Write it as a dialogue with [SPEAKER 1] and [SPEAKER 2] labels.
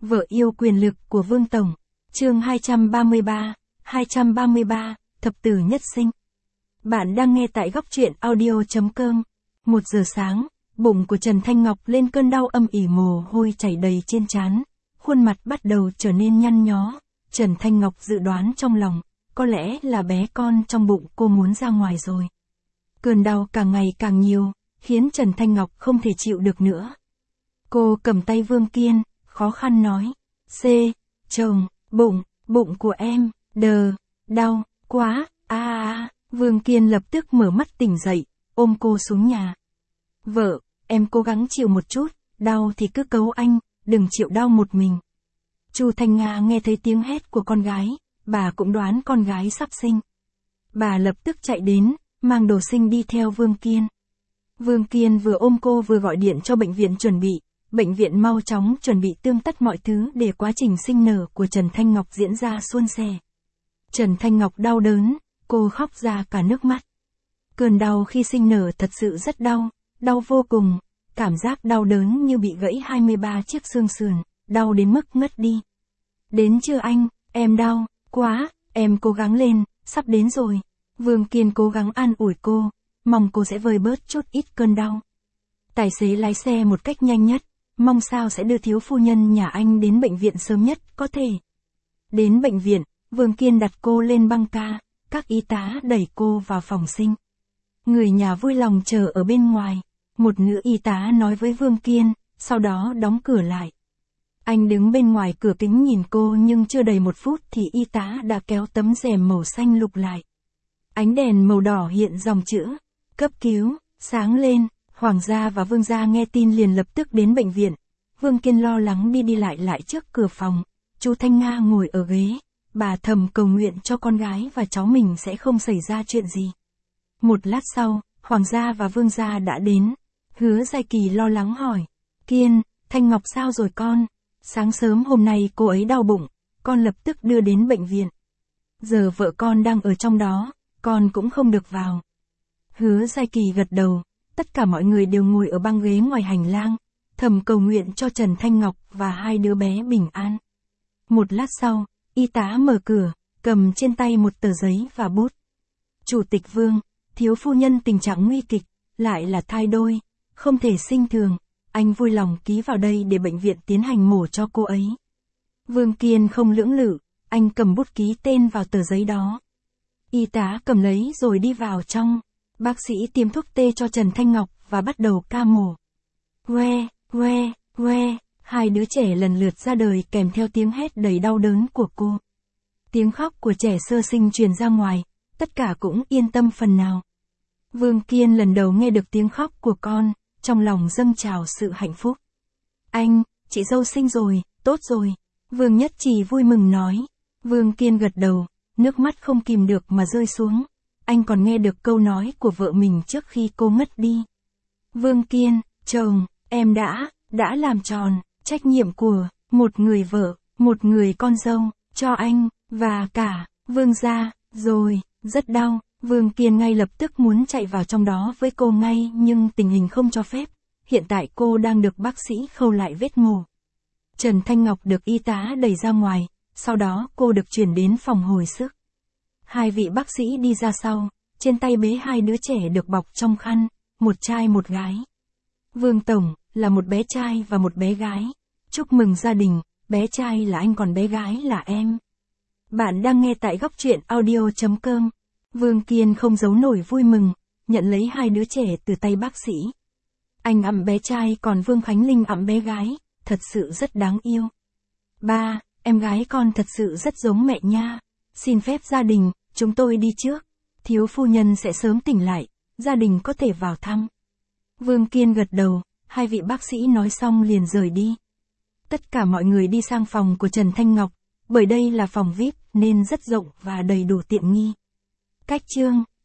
[SPEAKER 1] Vợ yêu quyền lực của Vương Tổng. Chương 233, thập tử nhất sinh. Bạn đang nghe tại góc truyện audio.com. 1 giờ sáng, bụng của Trần Thanh Ngọc lên cơn đau âm ỉ, mồ hôi chảy đầy trên trán, khuôn mặt bắt đầu trở nên nhăn nhó. Trần Thanh Ngọc dự đoán trong lòng, có lẽ là bé con trong bụng cô muốn ra ngoài rồi. Cơn đau càng ngày càng nhiều, khiến Trần Thanh Ngọc không thể chịu được nữa. Cô cầm tay Vương Kiên, khó khăn nói, chồng, bụng của em, đau, quá, Vương Kiên lập tức mở mắt tỉnh dậy, ôm cô xuống nhà. Vợ, em cố gắng chịu một chút, đau thì cứ cấu anh, đừng chịu đau một mình. Chu Thanh Nga nghe thấy tiếng hét của con gái, bà cũng đoán con gái sắp sinh. Bà lập tức chạy đến, mang đồ sinh đi theo Vương Kiên. Vương Kiên vừa ôm cô vừa gọi điện cho bệnh viện chuẩn bị. Bệnh viện mau chóng chuẩn bị tươm tất mọi thứ để quá trình sinh nở của Trần Thanh Ngọc diễn ra suôn sẻ. Trần Thanh Ngọc đau đớn, cô khóc ra cả nước mắt. Cơn đau khi sinh nở thật sự rất đau, đau vô cùng, cảm giác đau đớn như bị gãy 23 chiếc xương sườn, đau đến mức ngất đi. Đến chưa anh, em đau, quá, em cố gắng lên, sắp đến rồi. Vương Kiên cố gắng an ủi cô, mong cô sẽ vơi bớt chút ít cơn đau. Tài xế lái xe một cách nhanh nhất, mong sao sẽ đưa thiếu phu nhân nhà anh đến bệnh viện sớm nhất có thể. Đến bệnh viện, Vương Kiên đặt cô lên băng ca, các y tá đẩy cô vào phòng sinh. Người nhà vui lòng chờ ở bên ngoài, một nữ y tá nói với Vương Kiên, sau đó đóng cửa lại. Anh đứng bên ngoài cửa kính nhìn cô nhưng chưa đầy 1 phút thì y tá đã kéo tấm rèm màu xanh lục lại. Ánh đèn màu đỏ hiện dòng chữ, cấp cứu, sáng lên. Hoàng gia và Vương gia nghe tin liền lập tức đến bệnh viện. Vương Kiên lo lắng đi lại trước cửa phòng. Chu Thanh Nga ngồi ở ghế. Bà thầm cầu nguyện cho con gái và cháu mình sẽ không xảy ra chuyện gì. Một lát sau, Hoàng gia và Vương gia đã đến. Hứa Giai Kỳ lo lắng hỏi. Kiên, Thanh Ngọc sao rồi con? Sáng sớm hôm nay cô ấy đau bụng. Con lập tức đưa đến bệnh viện. Giờ vợ con đang ở trong đó. Con cũng không được vào. Hứa Giai Kỳ gật đầu. Tất cả mọi người đều ngồi ở băng ghế ngoài hành lang, thầm cầu nguyện cho Trần Thanh Ngọc và 2 đứa bé bình an. Một lát sau, y tá mở cửa, cầm trên tay một tờ giấy và bút. Chủ tịch Vương, thiếu phu nhân tình trạng nguy kịch, lại là thai đôi, không thể sinh thường, anh vui lòng ký vào đây để bệnh viện tiến hành mổ cho cô ấy. Vương Kiên không lưỡng lự, anh cầm bút ký tên vào tờ giấy đó. Y tá cầm lấy rồi đi vào trong. Bác sĩ tiêm thuốc tê cho Trần Thanh Ngọc và bắt đầu ca mổ. Que, 2 đứa trẻ lần lượt ra đời kèm theo tiếng hét đầy đau đớn của cô. Tiếng khóc của trẻ sơ sinh truyền ra ngoài, tất cả cũng yên tâm phần nào. Vương Kiên lần đầu nghe được tiếng khóc của con, trong lòng dâng trào sự hạnh phúc. Anh, chị dâu sinh rồi, tốt rồi. Vương Nhất Trì vui mừng nói. Vương Kiên gật đầu, nước mắt không kìm được mà rơi xuống. Anh còn nghe được câu nói của vợ mình trước khi cô ngất đi. Vương Kiên, chồng, em đã làm tròn trách nhiệm của một người vợ, một người con dâu, cho anh, và cả Vương gia, rồi, rất đau. Vương Kiên ngay lập tức muốn chạy vào trong đó với cô ngay nhưng tình hình không cho phép. Hiện tại cô đang được bác sĩ khâu lại vết mổ. Trần Thanh Ngọc được y tá đẩy ra ngoài, sau đó cô được chuyển đến phòng hồi sức. 2 vị bác sĩ đi ra sau, trên tay bế 2 đứa trẻ được bọc trong khăn, một trai một gái. Vương Tổng, là một bé trai và một bé gái. Chúc mừng gia đình, bé trai là anh còn bé gái là em. Bạn đang nghe tại góc truyện audio.com. Vương Kiên không giấu nổi vui mừng, nhận lấy 2 đứa trẻ từ tay bác sĩ. Anh ẵm bé trai còn Vương Khánh Linh ẵm bé gái, thật sự rất đáng yêu. Ba, em gái con thật sự rất giống mẹ nha. Xin phép gia đình, chúng tôi đi trước. Thiếu phu nhân sẽ sớm tỉnh lại, gia đình có thể vào thăm. Vương Kiên gật đầu, 2 vị bác sĩ nói xong liền rời đi. Tất cả mọi người đi sang phòng của Trần Thanh Ngọc, bởi đây là phòng VIP nên rất rộng và đầy đủ tiện nghi. Cách chương